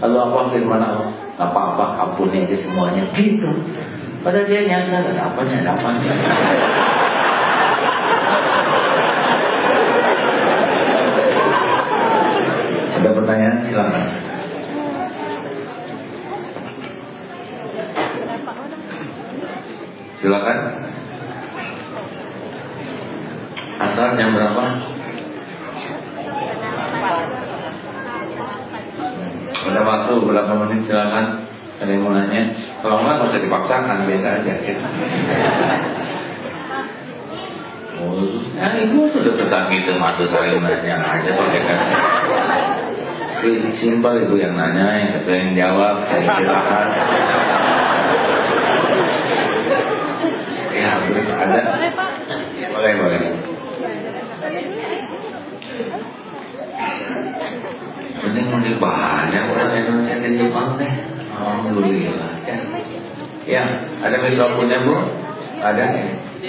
Lalu apa firman Allah? Gak apa-apa, ampuni aja semuanya. Gitu. Padahal dia nyasar, ada apanya. Ada pertanyaan, silakan. Silakan. Asal jam berapa? Ada waktu berapa menit, silakan. Ada yang mau nanya? Kalau enggak usah dipaksakan, biasa aja. Nah, ibu sudah tetangga itu matu saling nanya aja pakai kan. Simpel ibu yang nanya, yang satu yang jawab, silakan. Ya, ada. Boleh. Mending mau dibahas orang Indonesia di Jepang deh. Alhamdulillah. Ya, ada mikrofonnya Bu? Ada ya?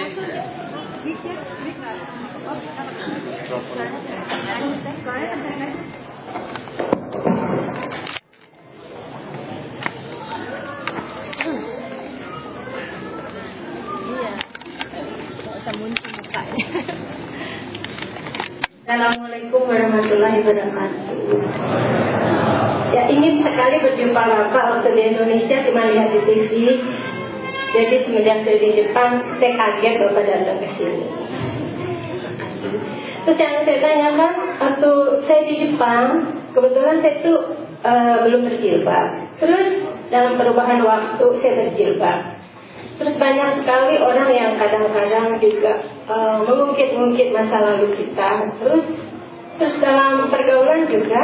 Assalamualaikum warahmatullahi wabarakatuh. Ya, ingin sekali berjumpa Bapak waktu di Indonesia, cuma lihat di TV. Jadi semenjak dari Jepang, saya kaget Bapak datang ke sini. Terus yang saya tanyakan, waktu saya di Jepang, kebetulan saya tuh belum berjilbab. Terus dalam perubahan waktu saya berjilbab. Terus banyak sekali orang yang kadang-kadang juga mengungkit-ungkit masa lalu kita. Terus dalam pergaulan juga.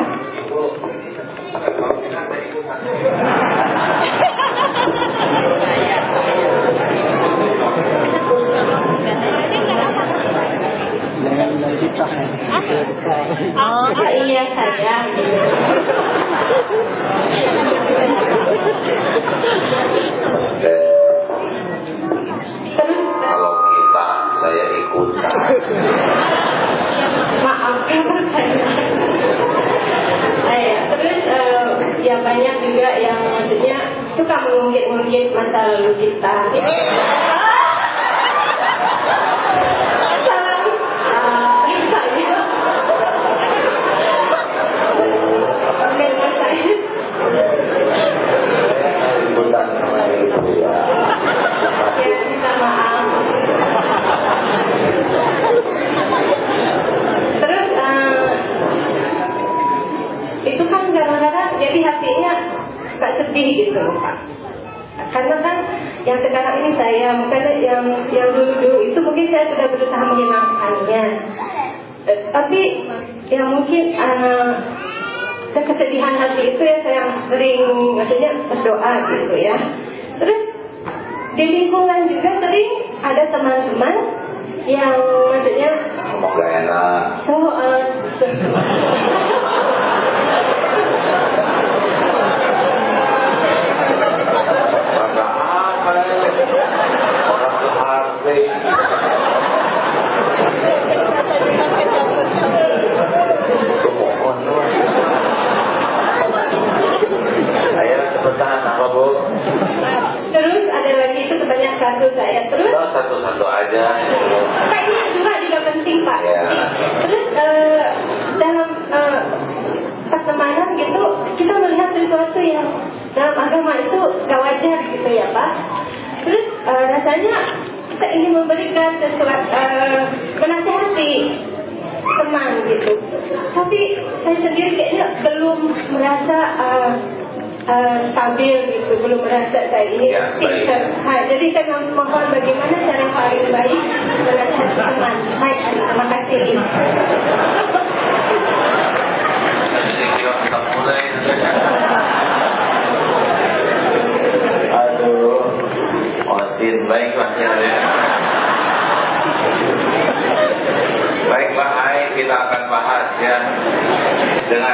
Oh iya saya. Kalau kita, saya ikutan. Maaf. Terus ya banyak juga yang maksudnya suka mengungkit-ungkit masa lalu kita. Itu kan kadang-kadang jadi hatinya suka sedih gitu Pak. Karena kan yang sekarang ini saya, bukan yang dulu itu mungkin saya sudah berusaha menyenangkannya. Tapi yang mungkin kesedihan hati itu ya saya sering maksudnya berdoa gitu ya. Terus di lingkungan juga sering ada teman-teman yang maksudnya semoga enak. Ayo cepetan apa Bu? Terus ada lagi itu pertanyaan satu saya. Terus satu-satu aja. Kayaknya juga penting Pak. Ya. Terus dalam pertemanan gitu kita melihat sesuatu yang dalam agama itu gak wajar gitu ya Pak. Terus rasanya kita ingin memberikan sesuatu menasihati teman gitu. Tapi saya sendiri kayaknya belum merasa stabil gitu, belum merasa saya ini jadi saya mohon bagaimana cara paling baik menasihati teman. Baik, terima kasih. Aduh, osin baiklah ya. Baiklah, kita akan bahas ya. Dengar.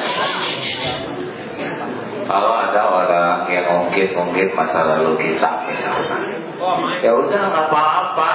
Kalau ada orang yang ungkit masa lalu kita misalkan, ya udah nggak apa-apa.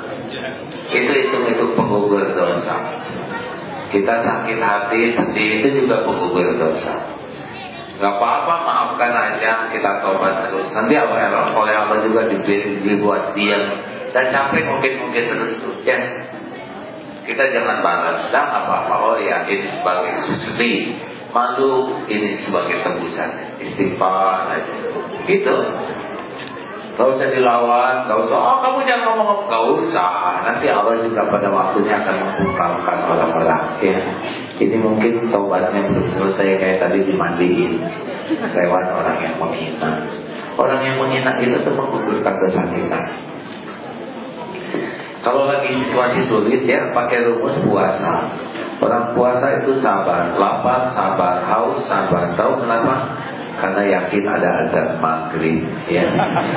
Itu penggugur dosa. Kita sakit hati, sedih itu juga penggugur dosa. Gak apa-apa, maafkan aja, kita tobat terus. Nanti oleh Allah juga dibuat diam dan capek mungkin terus ya. Kita jangan balas, dah apa-apa. Oh ya, ini sebagai sedih, malu, ini sebagai tebusan, istighfar aja. Gitu. Gak usah dilawan, gak usah, oh kamu jangan ngomong, gak usah. Nanti Allah juga pada waktunya akan mengungkapkan orang-orang ya. Ini mungkin taubatnya belum selesai, kayak tadi dimandiin lewat orang yang menghina. Orang yang menghina itu tuh menggugurkan dosa kita. Kalau lagi situasi sulit ya, pakai rumus puasa. Orang puasa itu sabar, lapar sabar, haus sabar. Tahu kenapa? Karena yakin ada azan maghrib ya.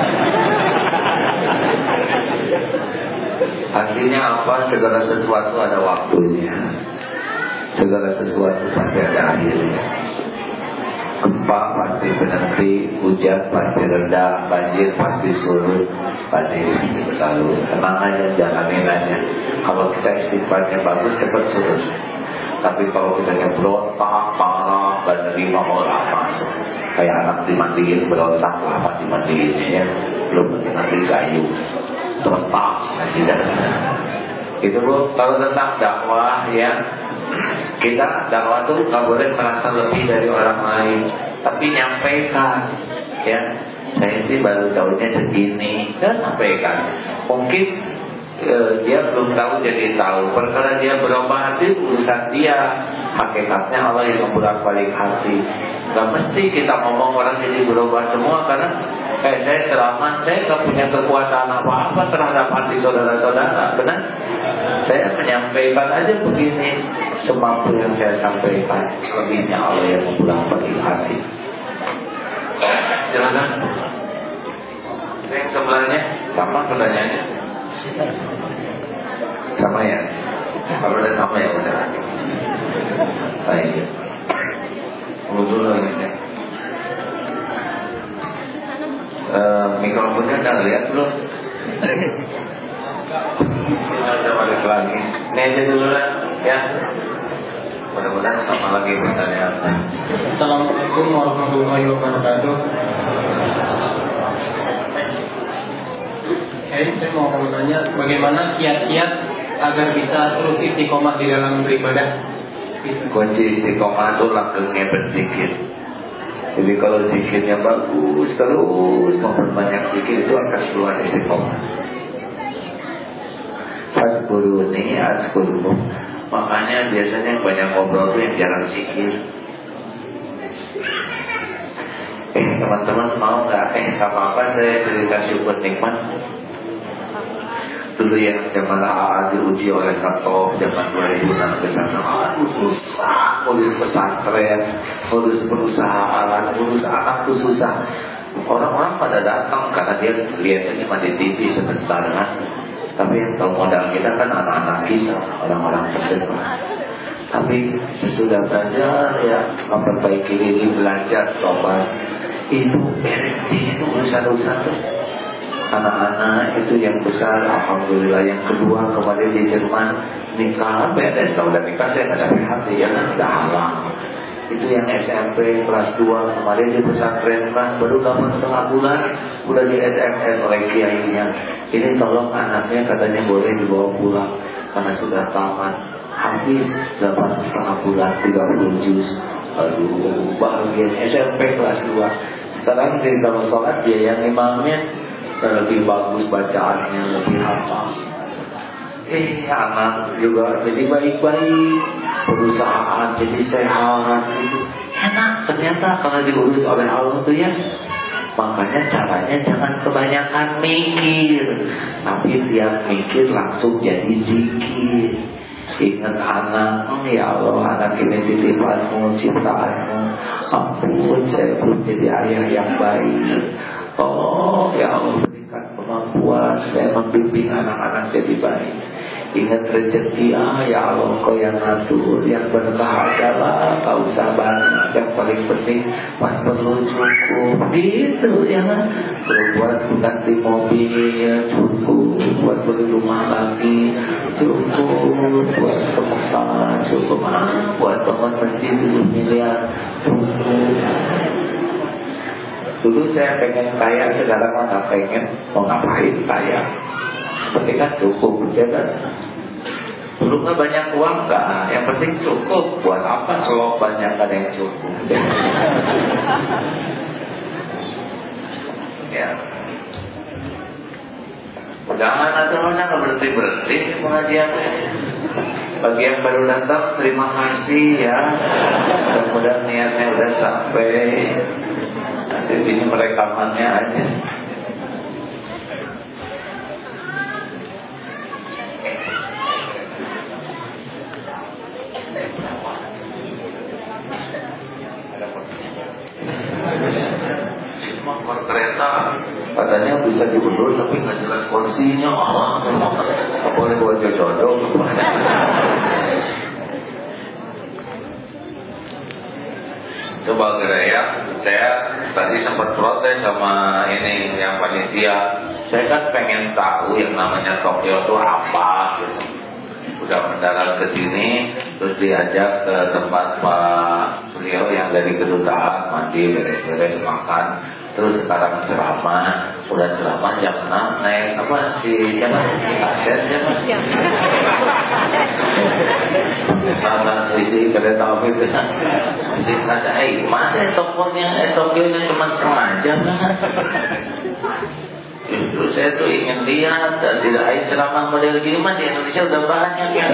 Artinya apa? Segala sesuatu ada waktunya. Segala sesuatu pasti ada akhirnya. Gempa pasti berhenti, hujan pasti reda, banjir pasti surut, pasti berlalu. Tenang aja, jalanin aja. Kalau kita istighfarnya bagus, cepat surut. Tapi kalau kita berontak, marah, gak nerima orang masuk, kayak anak dimandiin berontak, lama dimandiinnya ya, belum nanti kayu, berontak, tidak. Itu Bu, kalau tentang dakwah ya, kita dakwah tuh gak boleh merasa lebih dari orang lain, tapi nyampaikan ya. Saya sih baru tahunya segini, saya sampaikan. Mungkin dia belum tahu jadi tahu. Perkara dia berubah hati urusan dia. Hakikatnya Allah yang membolak-balik hati. Gak mesti kita ngomong orang jadi berubah semua. Karena kayak saya ceramah, saya gak punya kekuasaan apa-apa terhadap hati saudara-saudara. Benar? Saya menyampaikan aja begini, semampu yang saya sampaikan. Lebihnya Allah yang membolak-balik hati. Silakan. Yang sebelahnya sama pertanyaannya. Sama ya? Kalau udah sama ya udah. Baik. Tunggu dulu ya. Mikrofonnya udah lihat belum? Kita balik lagi. Ini aja dulu lah ya. Mudah-mudahan sama lagi pertanyaan. Assalamualaikum warahmatullahi wabarakatuh. Saya mau bertanya, bagaimana kiat-kiat agar bisa terus istiqomah di dalam beribadah? Kunci istiqomah itu langgengnya berzikir. Jadi kalau zikirnya bagus, terus memperbanyak zikir, itu akan keluar istiqomah. Fadkuruni azkurkum. Makanya biasanya banyak ngobrol tuh yang jarang zikir. Teman-teman mau nggak? Apa-apa saya cerita syukur nikmat. Dulu yang zaman AA diuji oleh Kato zaman 2006 ke sana, aduh susah, urus pesantren, urus perusahaan, urus anak tuh susah. Orang-orang pada datang karena dia lihatnya cuma di TV sebentar kan. Tapi yang tahu modal kita kan anak-anak kita, orang-orang terdekat. Tapi sesudah belajar ya, memperbaiki diri, belajar, tobat, itu beres itu urusan-urusan tuh. Anak-anak itu yang besar, alhamdulillah. Yang kedua kemarin di Jerman nikah, beres. Kalau udah nikah saya nggak sampai hati ya, udah halang. Itu yang SMP kelas 2 kemarin di pesantren kan, baru dapat setengah bulan udah di SMS oleh kiainya. Ini tolong anaknya katanya boleh dibawa pulang karena sudah tamat. Habis dapat setengah bulan 30 juz. Aduh bahagia, SMP kelas 2. Sekarang jadi kalau sholat dia yang imamnya lebih bagus bacaannya, lebih hafal. Anak juga jadi baik-baik, perusahaan jadi sehat, itu enak ternyata karena diurus oleh Allah tuh ya. Makanya caranya jangan kebanyakan mikir, tapi tiap mikir langsung jadi zikir. Ingat anak, ya Allah, anak ini titipanmu, ciptaanmu. Ampun, saya belum jadi ayah yang baik. Oh ya Allah, berikan kemampuan saya membimbing anak-anak jadi baik. Ingat rezeki, ya Allah, Kau yang ngatur. Yang berkah adalah Kau sabar. Yang paling penting pas perlu cukup. Gitu ya kan. Buat ganti mobil cukup, buat beli rumah lagi cukup, buat pemakaman cukup, buat bangun masjid 2 miliar cukup. Dulu saya pengen kaya, sekarang nggak pengen. Mau ngapain kaya? Penting kan cukup, ya kan? Dulu nggak banyak uang nggak, yang penting cukup. Buat apa selop banyak ada yang cukup? Ya. Jangan atau nggak berhenti pengajiannya. Bagi yang baru datang, terima kasih ya. Mudah-mudahan niatnya udah sampai. Nanti ini merekamannya aja. Motor kereta katanya bisa diundur tapi nggak jelas porsinya. Nggak boleh buat jodoh. Coba geraya, saya tadi sempat protes sama ini yang panitia. Saya kan pengen tahu yang namanya Tokyo itu apa gitu. Udah mendarat ke sini, terus diajak ke tempat Pak Suryo yang dari kedutaan, mandi, beres-beres, makan. Terus sekarang ceramah, udah ceramah jam 6 naik apa siapa? Siapa? Salah sisi kereta api itu. Si kata, masa Tokyo-nya cuma setengah jam? Justru saya tuh ingin lihat dan tidak ada ceramah model gini mah di Indonesia udah banyak yang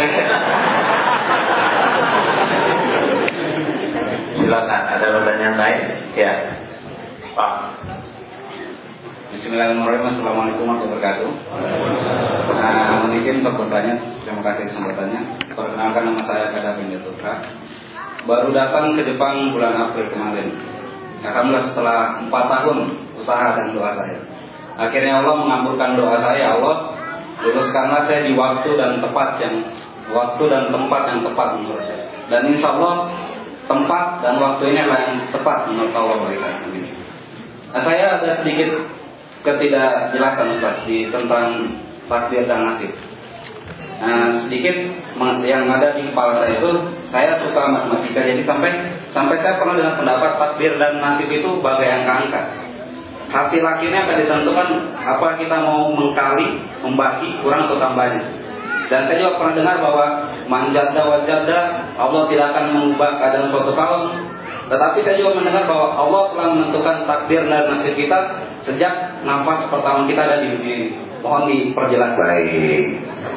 silakan, ada pertanyaan lain? Ya, Pak. Bismillahirrahmanirrahim. Assalamualaikum warahmatullahi wabarakatuh. Mungkin untuk bertanya, terima kasih kesempatannya. Perkenalkan, nama saya Kada Pindutra. Baru datang ke Jepang bulan April kemarin. Alhamdulillah setelah 4 tahun usaha dan doa saya. Akhirnya Allah mengabulkan doa saya. Allah luluskanlah saya di waktu dan tempat yang tepat menurut saya. Dan insya Allah tempat dan waktu ini adalah yang tepat menurut Allah bagi saya. Nah, saya ada sedikit ketidakjelasan Ustaz tentang takdir dan nasib. Nah, sedikit yang ada di kepala saya itu, saya suka matematika. Jadi sampai saya pernah dengan pendapat takdir dan nasib itu bagai angka-angka. Hasil akhirnya akan ditentukan apa kita mau mengkali, membagi, kurang atau tambahnya. Dan saya juga pernah dengar bahwa manjada wajada, Allah tidak akan mengubah keadaan suatu kaum. Tetapi saya juga mendengar bahwa Allah telah menentukan takdir dan nasib kita sejak nafas pertama kita ada di dunia ini. Mohon diperjelas. Baik.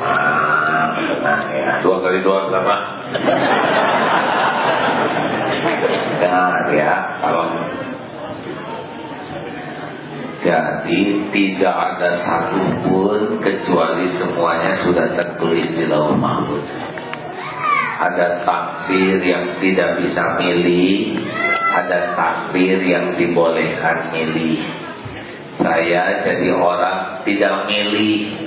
Ya. 2 kali 2 berapa? Ya, kalau jadi tidak ada satupun kecuali semuanya sudah tertulis di Lauh Mahfuz. Ada takdir yang tidak bisa milih, ada takdir yang dibolehkan milih. Saya jadi orang tidak milih.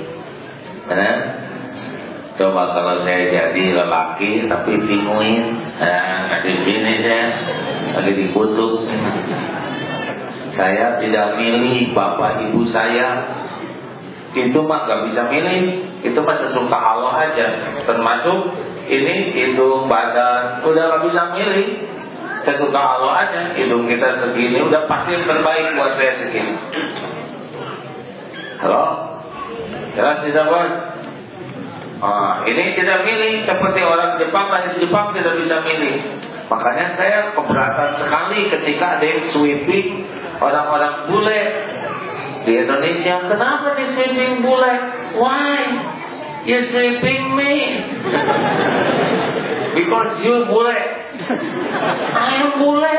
Coba kalau saya jadi lelaki tapi binguin, di sini saya lagi dikutuk. Saya tidak milih bapak ibu saya. Itu mah gak bisa milih. Itu mah sesuka Allah aja. Termasuk ini hidung, badan, udah gak bisa milih. Sesuka Allah aja. Hidung kita segini, udah pasti yang terbaik buat saya segini. Halo? Jelas tidak bos? Ini tidak milih. Seperti orang Jepang, lahir Jepang tidak bisa milih. Makanya saya keberatan sekali ketika ada yang sweeping orang-orang bule di Indonesia. Kenapa di sweeping bule? Why? You sweeping me? Because you bule. I am bule.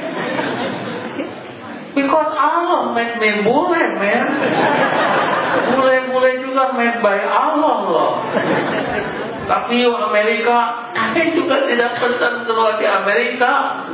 Because Allah make me bule, man. Bule-bule juga made by Allah loh. Tapi Amerika, saya juga tidak pesan keluar di Amerika.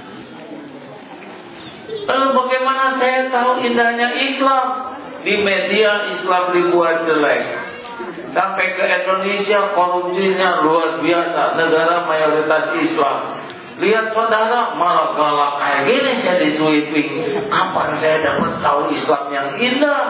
Lalu bagaimana saya tahu indahnya Islam? Di media Islam dibuat jelek. Sampai ke Indonesia korupsinya luar biasa. Negara mayoritas Islam. Lihat saudara malah galak kayak gini saya di sweeping. Kapan saya dapat tahu Islam yang indah?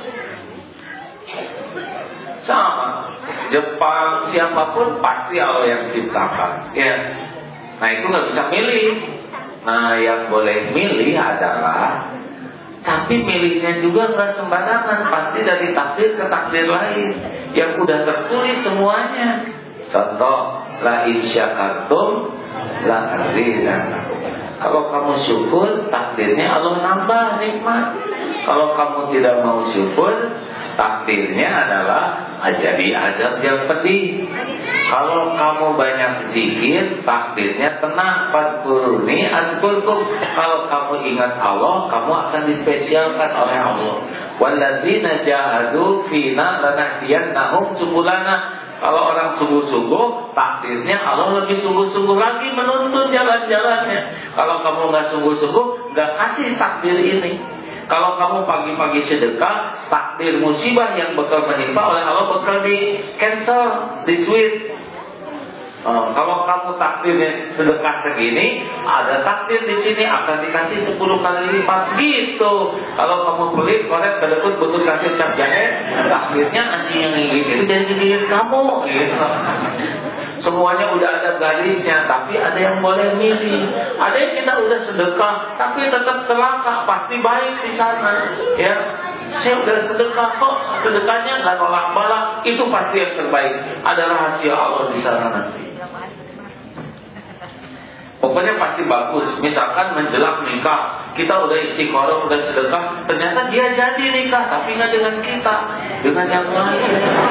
Sama Jepang, siapapun pasti Allah yang ciptakan, ya. Nah itu nggak bisa milih. Nah yang boleh milih adalah Tapi miliknya juga nggak sembarangan, pasti dari takdir ke takdir lain yang udah tertulis semuanya. Contoh, la in syakartum la azidannakum. Kalau kamu syukur, takdirnya Allah nambah nikmat. Kalau kamu tidak mau syukur, takdirnya adalah jadi azab yang pedih. Kalau kamu banyak zikir, takdirnya tenang. Fadkuruni azkurkum. Kalau kamu ingat Allah, kamu akan dispesialkan oleh Allah. Walladzina jahadu fina lanahdiyannahum subulana. Kalau orang sungguh-sungguh, takdirnya Allah lebih sungguh-sungguh lagi menuntun jalan-jalannya. Kalau kamu nggak sungguh-sungguh, nggak kasih takdir ini. Kalau kamu pagi-pagi sedekah, takdir musibah yang bakal menimpa oleh Allah bakal di cancel, di switch. Kalau kamu takdirnya sedekah segini, ada takdir di sini akan dikasih 10 kali lipat gitu. Kalau kamu pelit, korek, kedekut, betul kasih cap jahe, takdirnya anjing yang gigit itu jadi gigit kamu gitu. Semuanya udah ada garisnya, tapi ada yang boleh milih. Ada yang kita udah sedekah, tapi tetap celaka, pasti baik di sana. Ya, saya udah sedekah kok, sedekahnya nggak nolak balak, itu pasti yang terbaik. Ada rahasia Allah di sana nanti. Pokoknya pasti bagus. Misalkan menjelang nikah, kita udah istiqoroh, udah sedekah, ternyata dia jadi nikah, tapi nggak dengan kita, dengan yang lain.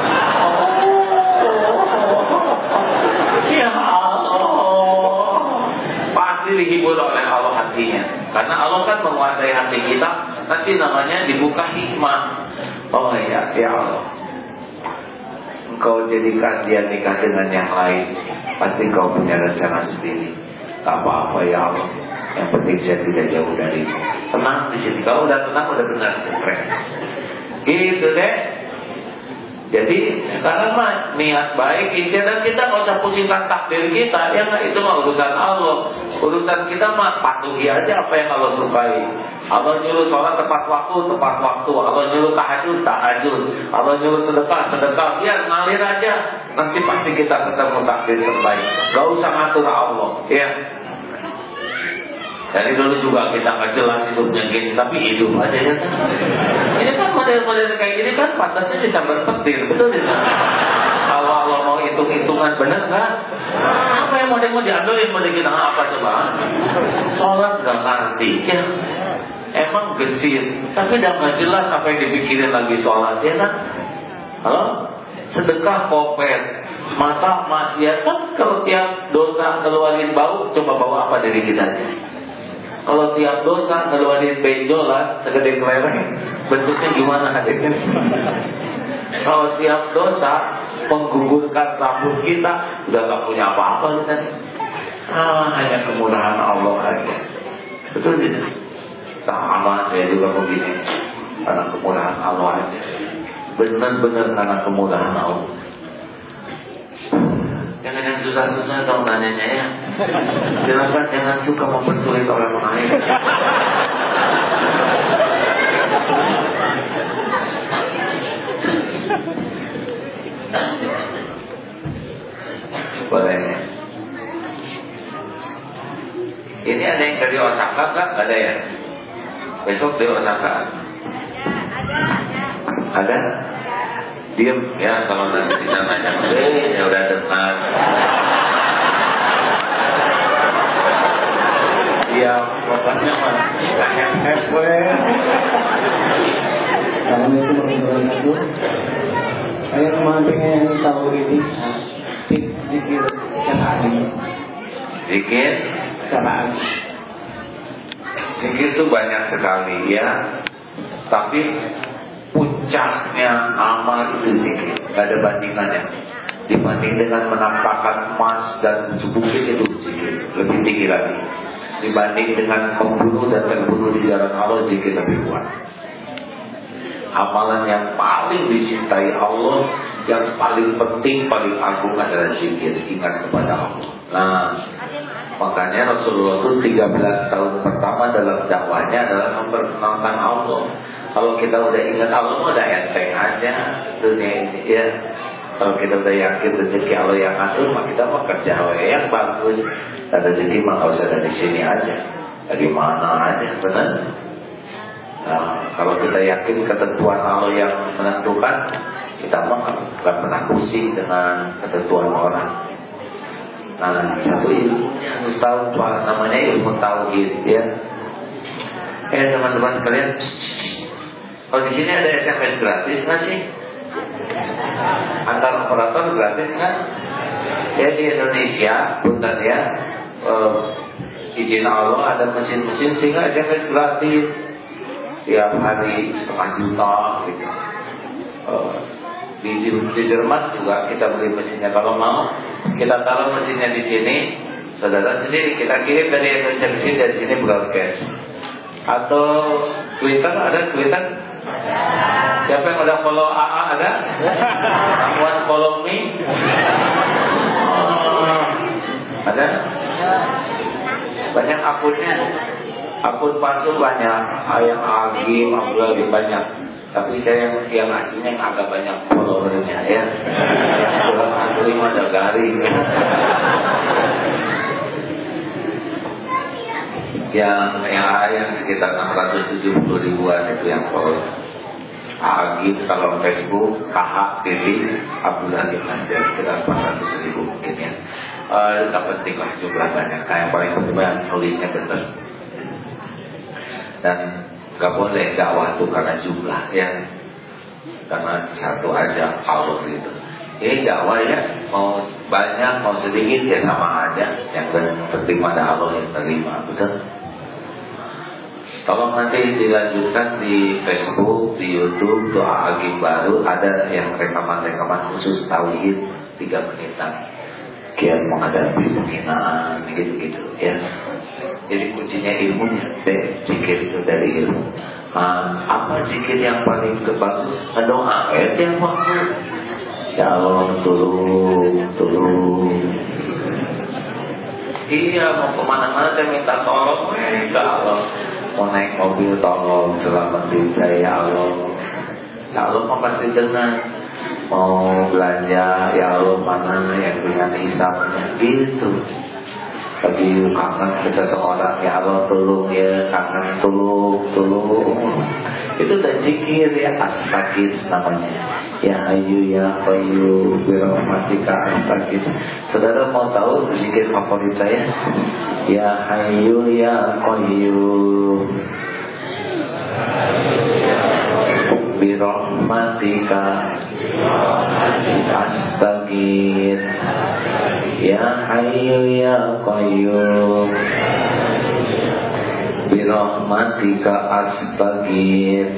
Ya Allah, pasti dihibur oleh Allah hatinya, karena Allah kan menguasai hati kita. Nanti namanya dibuka hikmah. Oh ya, ya Allah, Engkau jadikan dia nikah dengan yang lain, pasti Engkau punya rencana sendiri. Tak apa-apa ya Allah, yang penting saya tidak jauh darimu. Tenang di sini. Kalau udah tenang, udah benar, keren. Gitu deh. Jadi sekarang mah niat baik, dan kita nggak usah pusingkan takdir kita. Ya nggak, itu mah urusan Allah. Urusan kita mah patuhi aja apa yang Allah sukai. Allah nyuruh sholat tepat waktu, tepat waktu. Allah nyuruh tahajud, tahajud. Allah nyuruh sedekah, sedekah. Biar ngalir aja. Nanti pasti kita ketemu takdir terbaik. Gak usah ngatur Allah. Ya. Dari dulu juga kita nggak jelas hidupnya gini, tapi hidup aja ya. Ini kan model-model kayak gini kan pantasnya bisa berpetir, betul tidak? Kalau Allah mau hitung-hitungan bener nggak? Apa yang mau diambilin, mau kita apa coba? Sholat nggak ngerti, ya. Emang gesit, tapi udah nggak jelas apa yang dipikirin lagi sholat, ya kan? Halo? Sedekah kopet, mata maksiat kan kalau tiap dosa keluarin bau, coba bau apa dari kita? Kalau tiap dosa keluarin benjolan segede kelereng, bentuknya gimana hadirnya? Kalau tiap dosa menggugurkan rambut kita, udah gak punya apa-apa kita. Hanya kemurahan Allah aja. Betul tidak? Sama saya juga begini, karena kemurahan Allah aja. Benar-benar karena kemurahan Allah. Jangan yang susah-susah dong nanyanya ya. Silakan jangan suka mempersulit orang lain. Boleh. Ini ada yang dari Osaka kan? Ada ya? Besok di Osaka. Ada? Diam ya, kalau nanti di sana jangan ya udah dengar. Iya, pokoknya mah hep-hep weh. Assalamualaikum warahmatullahi wabarakatuh. Saya cuma pengen tahu ini zikir caraan. Zikir Caraan. Zikir itu banyak sekali ya. Tapi puncaknya amal itu zikir, gak ada bandingannya. Dibanding dengan menampakkan emas dan bukit itu zikir lebih tinggi lagi. Dibanding dengan membunuh dan terbunuh di jalan Allah, zikir lebih kuat. Amalan yang paling dicintai Allah, yang paling penting, paling agung adalah zikir, ingat kepada Allah. Nah, makanya Rasulullah itu 13 tahun pertama dalam dakwahnya adalah memperkenalkan Allah. Kalau kita udah ingat Allah, udah enteng aja dunia ini ya. Kalau kita udah yakin rezeki Allah yang atur, maka kita mau kerja yang bagus. Dan rezeki mah nggak usah dari sini aja, dari mana aja, benar? Nah, Kalau kita yakin ketentuan Allah yang menentukan, kita mah nggak pernah pusing dengan ketentuan orang. Nah, satu ilmunya harus tahu apa namanya, ilmu tauhid ya. Teman-teman sekalian, kalau di sini ada SMS gratis nggak sih? Antar operator gratis nggak? Ya di Indonesia, punten ya, izin Allah ada mesin-mesin sehingga SMS gratis tiap hari 1,5 juta gitu. Di Jerman juga kita beli mesinnya. Kalau mau kita taruh mesinnya di sini, saudara sendiri kita kirim dari Indonesia ke sini, dari sini broadcast. Atau Twitter, ada Twitter? Siapa yang udah follow AA ada? Someone follow me? Ada? Banyak akunnya. Akun palsu banyak, yang Agim, Abdul lebih banyak. Tapi saya yang aslinya yang agak banyak followernya ya. Yang asli mah ada garing. Yang sekitar 670 ribuan itu yang follow. Agim kalau Facebook, KH TV, Abdul Halim Masjid sekitar 400 ribu mungkin ya. Tidak penting lah jumlah banyak. Yang paling penting nulisnya benar. Dan gak boleh dakwah itu karena jumlah ya, karena satu aja Allah gitu. Jadi dakwah ya mau banyak mau sedikit ya sama aja. Yang penting pada Allah yang terima, betul. Tolong nanti dilanjutkan di Facebook, di YouTube Doa Agim Baru, ada yang rekaman-rekaman khusus tauhid 3 menitan. Kian menghadapi penghinaan gitu-gitu ya. Jadi kuncinya ilmunya, zikir itu dari ilmu. Apa zikir yang paling bagus? Doa, itu yang maksud. Ya Allah, tolong. Iya, mau kemana-mana saya minta tolong, ya Allah. Mau naik mobil tolong, selamatin saya ya Allah. Ya Allah mau pasti dengar. Mau belanja, ya Allah mana yang dengan hisabnya gitu. Lagi kangen kita seorang, ya Allah tolong ya, kangen tolong. Itu udah zikir ya, astagfir namanya. Ya Hayyu ya Qayyum birahmatika astagfir. Saudara mau tahu zikir favorit saya? Ya Hayyu ya Qayyum birahmatika astagfir. Ya Hayyu ya Qayyum birahmatika astagfir.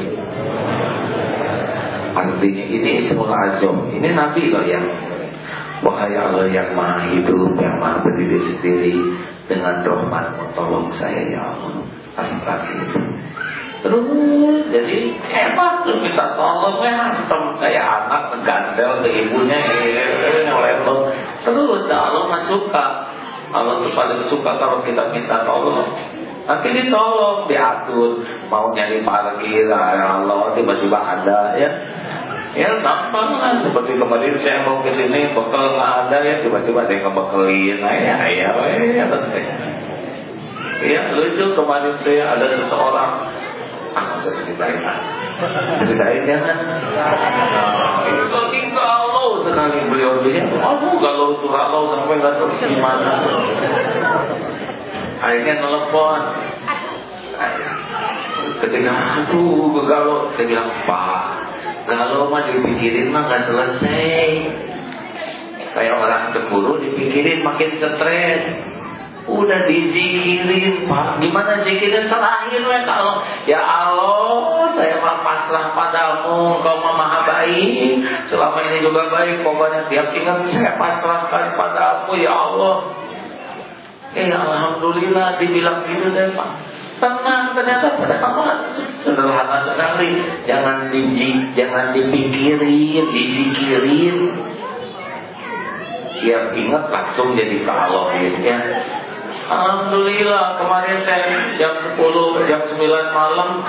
Artinya ini Ismul Azam. Ini Nabi loh yang, wahai Allah yang maha hidup, yang maha berdiri sendiri, dengan rahmatmu tolong saya ya Allah. Astagfir. Terus jadi hebat tuh minta tolong ya, kayak anak ngegandel ke ibunya ngelepon. Terus Allah nggak suka. Allah tuh paling suka kalau kita minta tolong. Nanti ditolong, diatur. Mau nyari parkir, ya Allah tiba-tiba ada ya. Ya gampang lah. Seperti kemarin saya mau ke sini bekal nggak ada ya, tiba-tiba ada yang ngebekelin. Ya lucu kemarin saya ada seseorang. Saya ceritain jangan. Itu galau sekali beliau bilang. Galau galau sampai nggak tahu gimana. Akhirnya telepon. Ketika galau, saya bilang Pak, galau mah dipikirin mah nggak selesai. Kayak orang cemburu dipikirin makin stres. Udah dizikirin Pak. Gimana zikirin? Serahin we kalau ya Allah saya mah pasrah padamu, Kau maha baik. Selama ini juga baik. Pokoknya tiap ingat saya pasrahkan padamu ya Allah. Alhamdulillah dibilang gitu deh Pak. Tenang, ternyata pada Allah sederhana sekali. Jangan dipikirin, dizikirin. Tiap ingat langsung jadi ke Allah ya. Alhamdulillah kemarin jam 10, jam 9 malam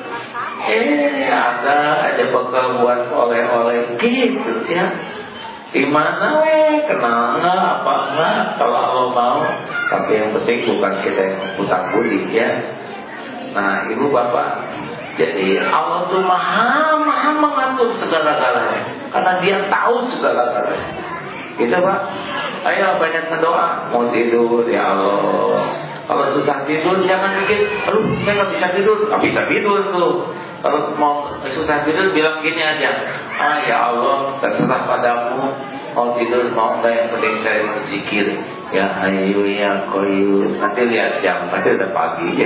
ada bekal buat oleh-oleh gitu ya. Gimana kenal nggak apa enggak kalau Allah mau. Tapi yang penting bukan kita yang hutang budi ya. Nah, ibu bapak, jadi Allah tuh maha mengatur segala-galanya, karena Dia tahu segala-galanya. Gitu Pak. Ayo banyak berdoa. Mau tidur, ya Allah. Kalau susah tidur jangan mikir, aduh saya nggak bisa tidur. Nggak bisa tidur tuh. Kalau mau susah tidur bilang gini aja, ya Allah terserah padamu. Mau tidur mau nggak, yang penting saya berzikir. Ya Hayyu ya Qayyum. Nanti lihat jam, pasti udah pagi ya.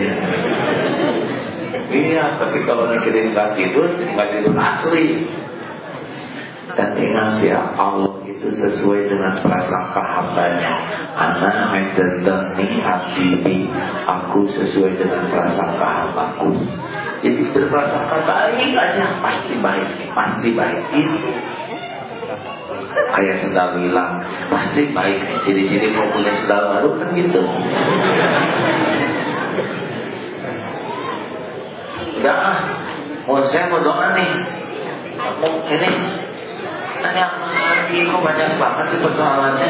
Iya, tapi kalau mikirin nggak tidur asli. Dan ingat ya, Allah itu sesuai dengan prasangka hambanya. Ana menjadi abdi, aku sesuai dengan prasangka hambaku. Jadi berprasangka baik aja, pasti baik itu. Kayak sendal hilang, pasti baik. Jadi mau punya sendal baru kan gitu. Udah saya mau doa nih. Ini tanya lagi, kok banyak banget sih persoalannya.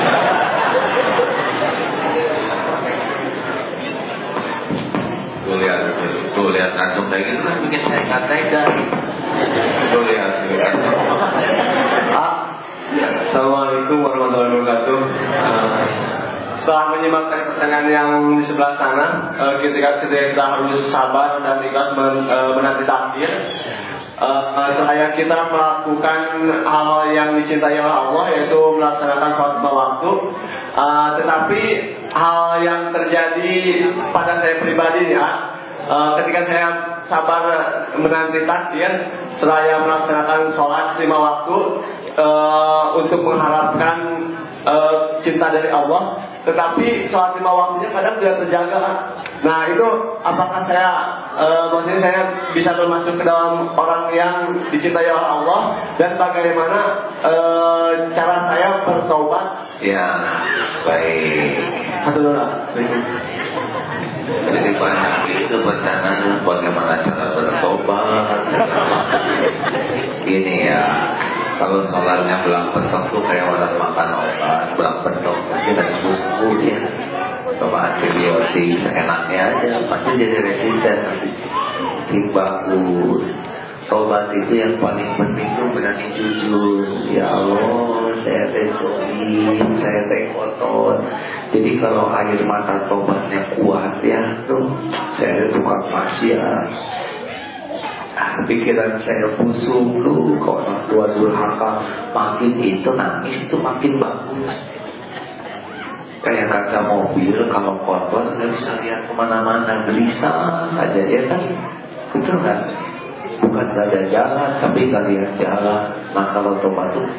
Tuh lihat langsung kayak gitu kan bikin saya nggak tega. Tuh lihat. Assalamualaikum warahmatullahi wabarakatuh. Setelah menyimak dari pertanyaan yang di sebelah sana, ketika kita harus sabar dan ikhlas menanti takdir. Selain kita melakukan hal yang dicintai oleh Allah, yaitu melaksanakan sholat lima waktu, tetapi hal yang terjadi pada saya pribadi ya, ketika saya sabar menanti takdir, saya melaksanakan sholat lima waktu untuk mengharapkan cinta dari Allah, tetapi sholat lima waktunya kadang tidak terjaga. Nah itu apakah maksudnya saya bisa termasuk ke dalam orang yang dicintai oleh Allah, dan bagaimana cara saya bertobat? Ya, baik. Jadi banyak itu pertanyaan bagaimana cara bertobat. Ini ya, kalau sholatnya belang pentok tuh kayak orang makan obat, belang pentok pasti dan sembuh ya. Coba antibiotik seenaknya aja, pasti jadi resisten nanti. Bagus. Tobat itu yang paling penting tuh berani jujur. Ya Allah, saya tezolim, saya kotor. Jadi kalau air mata tobatnya kuat ya tuh, saya tukang maksiat. Pikiran saya busuk lu, kalau orang tua durhaka, makin itu nangis itu makin bagus. Kayak kaca mobil kalau kotor nggak bisa lihat kemana-mana, gelisah aja ya kan, betul kan? Bukan nggak ada jalan, tapi nggak lihat jalan. Nah kalau tobat tuh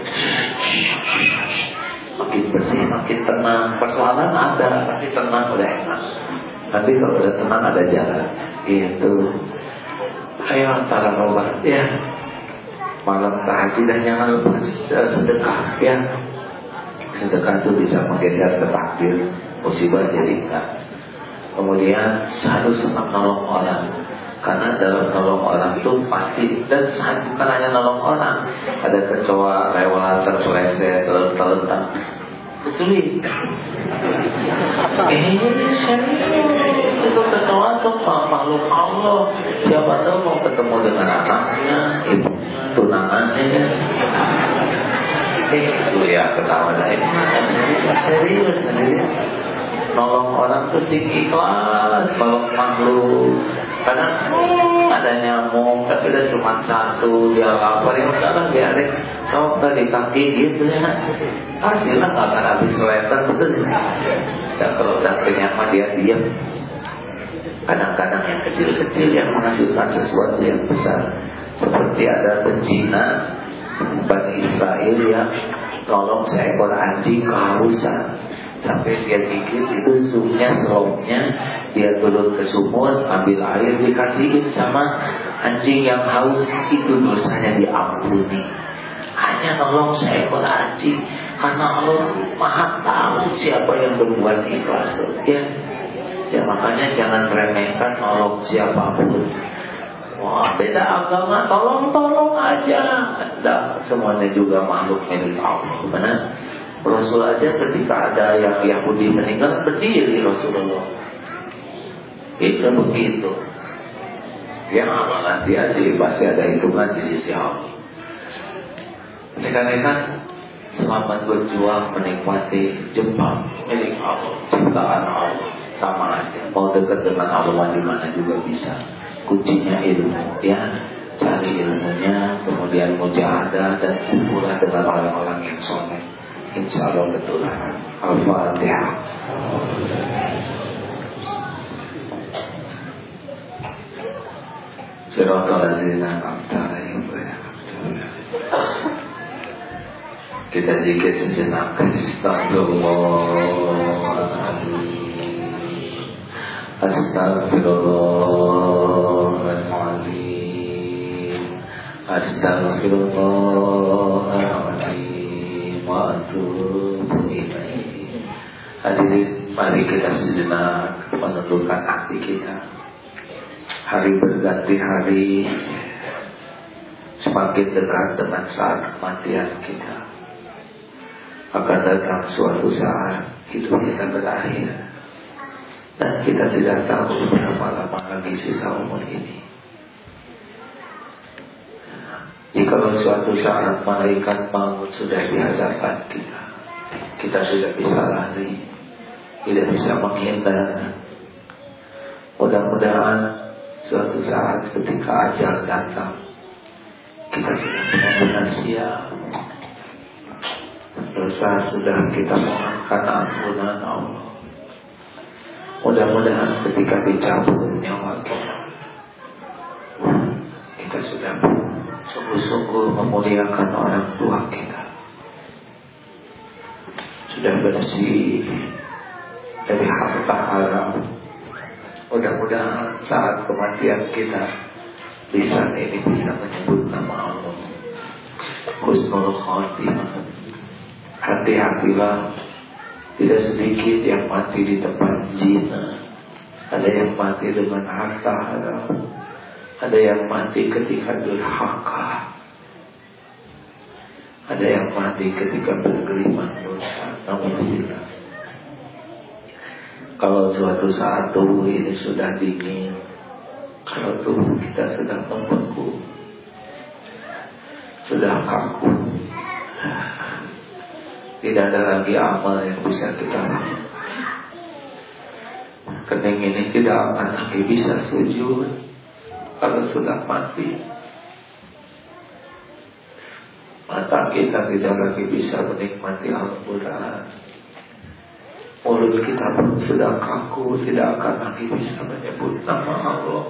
makin bersih, makin tenang. Persoalan ada, tapi tenang udah enak. Nanti kalau udah tenang ada jalan. Itu. Ayo antara tobat ya. Malam tahajud dan jangan lupa sedekah ya. Sedekah itu bisa menggeser ke takdir, musibah jadi enggak. Kemudian harus senang nolong orang, karena dalam nolong orang itu pasti, dan bukan hanya nolong orang, ada kecoa lewat terpeleset terletak, betul nih. Itu kecoa tuh makhluk Allah. Siapa tahu mau ketemu dengan anaknya, ibu tunangannya. Itu ya ketawa dari serius. Nolong orang tuh ikhlas, nolong makhluk. Kadang ada nyamuk, tapi udah cuma satu, dia lapar, ya udahlah biarin. Sok tadi kaki gitu ya. Hasilnya nggak akan habis letter betul ya. Dan kalau udah kenyang dia diam. Kadang-kadang yang kecil-kecil yang menghasilkan sesuatu yang besar, seperti ada bencina Bani Israel yang nolong seekor anjing kehausan, sampai dia pikir itu serumnya, dia turun ke sumur ambil air dikasihin sama anjing yang haus, itu dosanya diampuni. Hanya nolong seekor anjing, karena Allah Maha tahu siapa yang berbuat ikhlas ya makanya jangan remehkan nolong siapapun. Wah, beda agama, tolong aja. Tidak, semuanya juga makhluk milik Allah. Benar? Rasul aja ketika ada yang Yahudi meninggal berdiri Rasulullah. Itu begitu. Yang amalan dia sih pasti ada hitungan di sisi Allah. Rekan-rekan, selamat berjuang menikmati Jepang milik Allah, ciptaan Allah. Sama aja, mau dekat dengan Allah di mana juga bisa. Kuncinya ilmu, ya. Cari ilmunya, kemudian mujahadah dan kumpulan dengan orang-orang yang soleh. Insya Allah ketularan. Al-Fatihah. Siratal ladzina an'amta 'alaihim kita zikir sejenak. Astagfirullahaladzim, Astagfirullahaladzim, Astagfirullahaladzim, wa atubu ilaih. Hadirin, mari kita sejenak menundukkan hati kita. Hari berganti hari, semakin dekat dengan saat kematian kita. Akan datang suatu saat hidup kita berakhir, dan kita tidak tahu berapa lama lagi sisa umur ini. Jika suatu saat malaikat maut sudah di hadapan kita, kita tidak bisa lari, tidak bisa menghindar. Mudah-mudahan suatu saat ketika ajal datang, kita sudah benar-benar siap. Dosa sudah kita mohonkan ampunan Allah. Mudah-mudahan ketika dicabut nyawa kita sudah sungguh-sungguh memuliakan orang tua kita, sudah bersih dari harta haram. Mudah-mudahan saat kematian kita, lisan ini bisa menyebut nama Allah. Husnul Khotimah. Hati-hatilah, tidak sedikit yang mati di tempat zina, ada yang mati dengan harta haram, ada yang mati ketika durhaka, ada yang mati ketika bergelimang dosa. Alhamdulillah. Kalau suatu saat tubuh ini sudah dingin, kalau tubuh kita sudah membeku, sudah kaku, tidak ada lagi amal yang bisa kita lakukan. Kening ini tidak akan lagi bisa sujud kalau sudah mati. Mata kita tidak lagi bisa menikmati Al-Quran. Mulut kita pun sudah kaku, tidak akan lagi bisa menyebut nama Allah.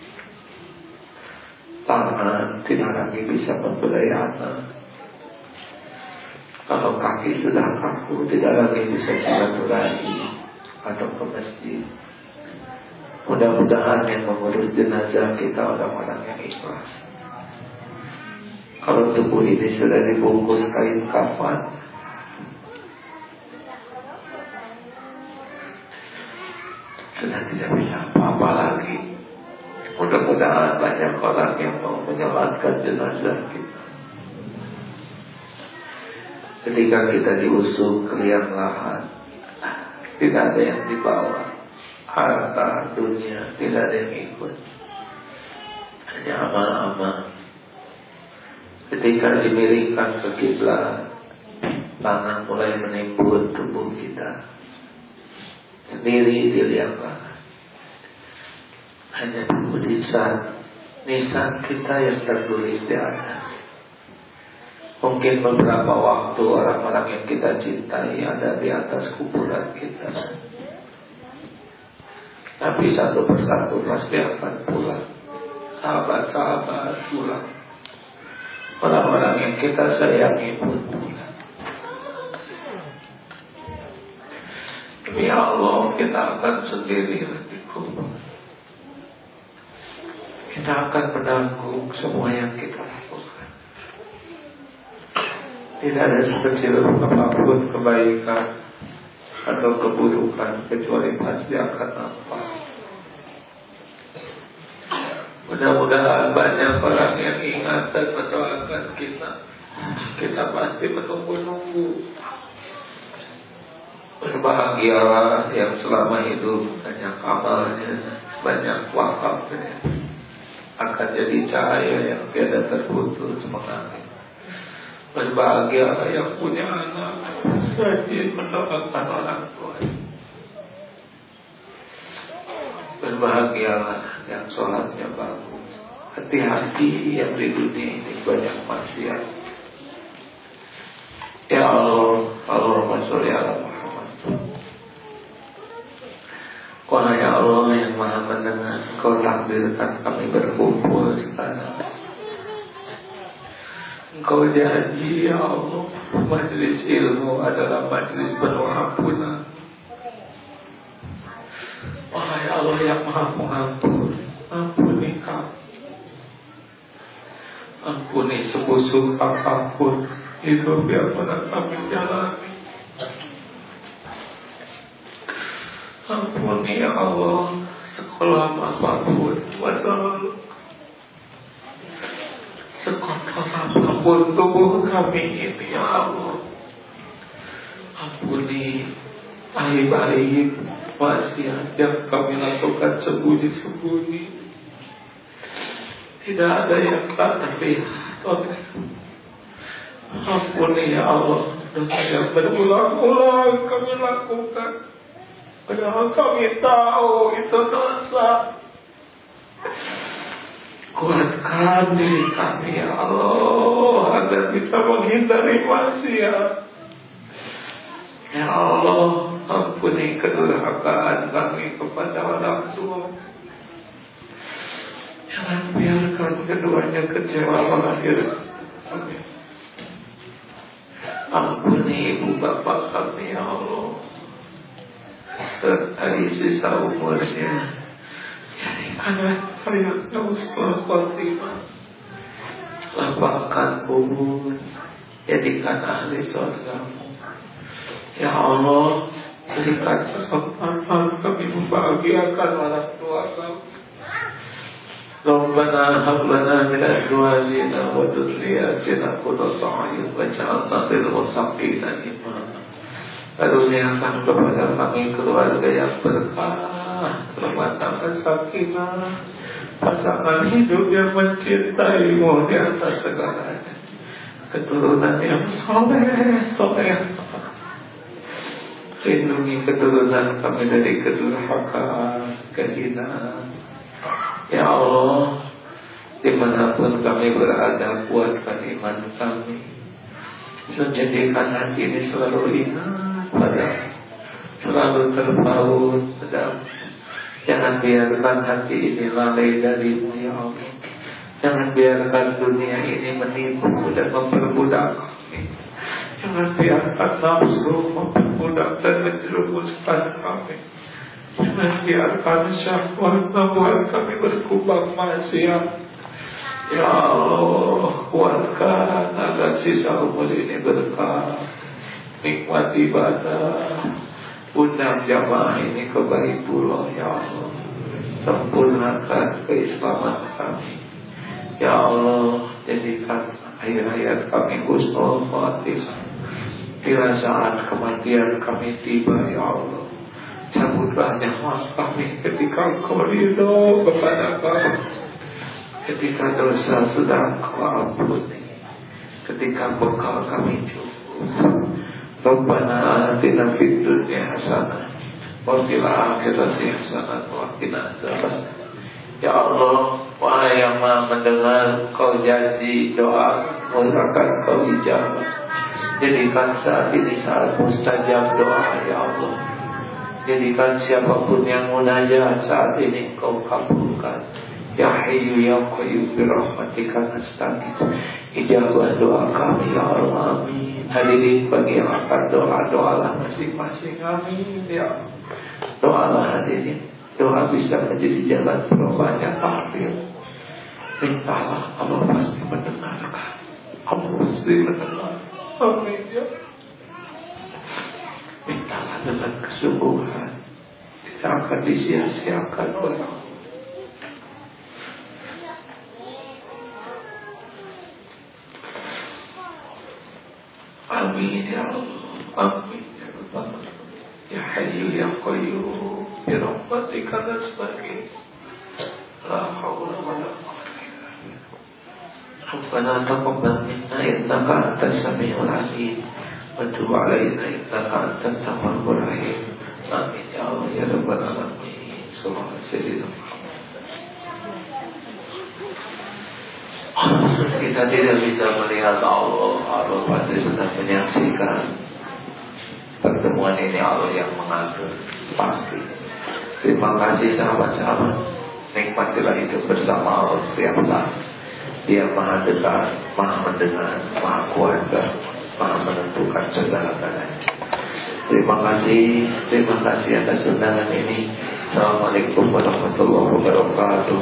Tangan tidak lagi bisa membelai anak. Kalau kaki sudah kaku, tidak lagi bisa silaturahmi atau ke masjid. Mudah-mudahan yang mengurus jenazah kita orang-orang yang ikhlas. Kalau tubuh ini sudah dibungkus kain kafan, sudah tidak bisa apa-apa lagi. Mudah-mudahan banyak orang yang mau menyolatkan jenazah kita. Ketika kita diusung ke liang lahat, tidak ada yang dibawa, harta dunia tidak ada yang ikut, hanya amal-amal. Ketika dimiringkan ke kiblat, tangan mulai menimbun tubuh kita sendiri di liang lahat. Hanya tunggu nisan kita yang tertulis di atas. Mungkin beberapa waktu orang-orang yang kita cintai ada di atas kuburan kita, tapi satu persatu pasti akan pulang. Sahabat-sahabat pulang, orang-orang yang kita sayangi pun pulang. Demi Allah, kita akan sendiri di kubur. Kita akan menanggung semua yang kita lakukan. Tidak ada sekecil apapun kebaikan atau keburukan kecuali pasti akan nampak. Mudah-mudahan banyak orang yang ingat dan mendoakan kita. Kita pasti menunggu-nunggu. Berbahagialah yang selama hidup banyak amalnya, banyak wakafnya. akan jadi cahaya yang tiada terputus mengalir. Berbahagia yang punya anak, rajin mendoakan orang tua. Berbahagialah yang sholatnya bagus. Hati-hati yang di dunia ini banyak maksiat. Ya Allah, Allahumma sholli ala Muhammad. Wahai Allah yang Maha Mendengar, Engkau takdirkan kami berkumpul sekarang. Engkau janji ya Allah, majlis ilmu adalah majlis penuh ampunan. Wahai Allah yang Maha Pengampun, ampuni kami. Ampuni sebusuk apapun hidup yang pernah kami jalani. Ampuni ya Allah sekolah apapun masa lalu, sekolah apapun tubuh kami ini ya Allah. Ampuni aib-aib maksiat yang kami lakukan sembunyi-sembunyi. Tidak ada yang tak terlihat. Ampuni ya Allah dosa yang berulang-ulang kami lakukan, padahal kami tahu itu dosa. Kuatkan diri kami ya Allah agar bisa menghindari maksiat. Ya Allah, ampuni kedurhakaan kami kepada orang tua. Jangan biarkan keduanya kecewa melahirkan kami. Ampuni ibu bapak kami ya Allah, sertai sisa umurnya. Jadikanlah hayatnya husnul khotimah. Lapangkan kubur, jadikan ahli surgamu. Ya Allah, berikan kesempatan kami membahagiakan orang tua kami. Rabbana hab lana min azwajina wa dhurriyyatina qurrata a'yun waj'alna lil muttaqina imama. Karuniakan kepada kami keluarga yang berkah, rumah tangga sakinah, pasangan hidup yang mencintai-Mu di atas segalanya, keturunan yang soleh. Lindungi keturunan kami dari kedurhakaan, kehinaan. Ya Allah, dimanapun kami berada, kuatkan iman kami. Menjadikan hati ini selalu ingat pada, selalu terpaut pada. Jangan biarkan hati ini lalai darimu ya Allah. Jangan biarkan dunia ini menipu dan memperbudak kami. Jangan biarkan nafsu memperbudak dan menjerumuskan kami. Jangan biarkan syahwat membuat kami berkubang maksiat. Ya Allah, kuatkan agar sisa umur ini berkah. Nikmat ibadah, undang jamaah ini ke Baitullah ya Allah. Sempurnakan keislaman kami ya Allah. Jadikan akhir hayat kami husnul khotimah. Bila saat kematian kami tiba ya Allah, cabutlah nyawa kami ketika Engkau ridho kepada kami, ketika dosa sudah Engkau ampuni, ketika bekal kami cukup. Rabbana atina fid dunya hasanah wa fil akhirati hasanah wa qina adzabannar. Ya Allah, wahai yang Maha mendengar, Kau janji doa akan Kau ijabah. Jadikan saat ini saat mustajab doa ya Allah. Jadikan siapapun yang munajat saat ini Kau kabulkan. Ya Hayyu Ya Qayyum bi rahmatika nastaghith. Ijabah doa kami ya Allah. Amin. Hadirin bagi yang akan doalah masing-masing. Amin ya. Doalah hadirin. Doa bisa menjadi jalan berubahnya takdir. Mintalah, Allah pasti mendengarkan. Allah pasti mendengar. Amin ya. Mintalah dengan kesungguhan, tidak akan disia-siakan oleh Allah. Amin ya Allah. Amin ya Allah. Ya Hayyu Ya Qayyum bi rahmatika nastaghith. La hawla wa la quwwata ربنا تقبل منا إنك أنت السميع العليم وتب علينا إنك أنت التواب الرحيم آمين يا الله يا رب العالمين صلى الله عليه وسلم. Kita tidak bisa melihat Allah pasti sedang menyaksikan pertemuan ini. Allah yang mengatur pasti. Terima kasih sahabat-sahabat, nikmatilah itu bersama Allah setiap saat. Dia maha dekat, maha mendengar, maha kuasa, maha menentukan segala-galanya. Terima kasih atas undangan ini. Assalamualaikum warahmatullahi wabarakatuh.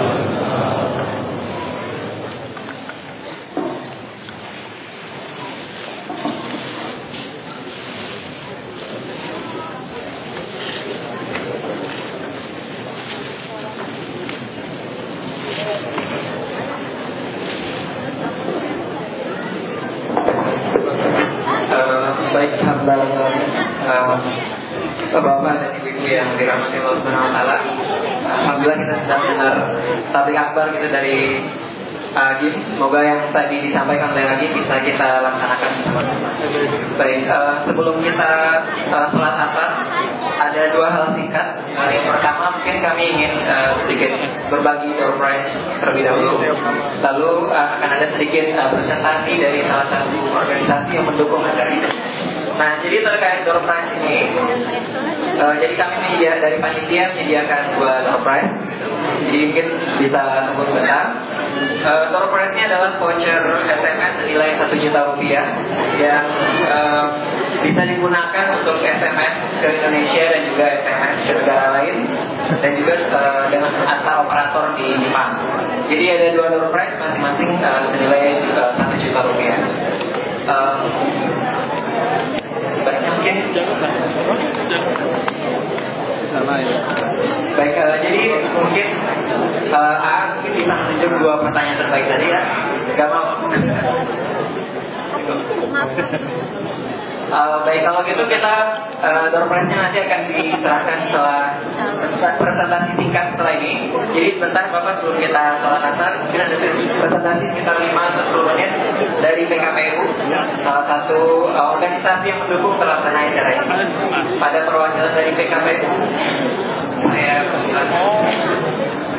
Baik, Bapak dan Ibu-ibu yang dirahmati Allah Subhanahu wa taala. Alhamdulillah kita sedang dengar tabligh akbar gitu dari Agim. Semoga yang tadi disampaikan oleh Agim bisa kita laksanakan bersama-sama. Baik, sebelum kita sholat asar, ada dua hal singkat. Yang pertama mungkin kami ingin sedikit berbagi door prize terlebih dahulu. Lalu akan ada sedikit presentasi dari salah satu organisasi yang mendukung acara ini. Nah, jadi terkait door prize ini, jadi kami dari panitia menyediakan dua door prize. Jadi mungkin bisa sebut sebentar. Door prize-nya adalah voucher SMS senilai Rp1 juta yang bisa digunakan untuk SMS ke Indonesia dan juga SMS ke negara lain, dan juga dengan antar operator di Jepang. Jadi ada dua door prize masing-masing senilai Rp1 juta. Mungkin baik, jadi mungkin mungkin bisa menunjuk dua pertanyaan terbaik tadi ya. Gak mau. Baik, kalau gitu kita door prize-nya nanti akan diserahkan setelah presentasi singkat setelah ini. Jadi sebentar Bapak, sebelum kita sholat asar, mungkin ada presentasi sekitar 5-10 menit dari PKPU, salah satu organisasi yang mendukung pelaksanaan acara ini. Pada perwakilan dari PKPU, saya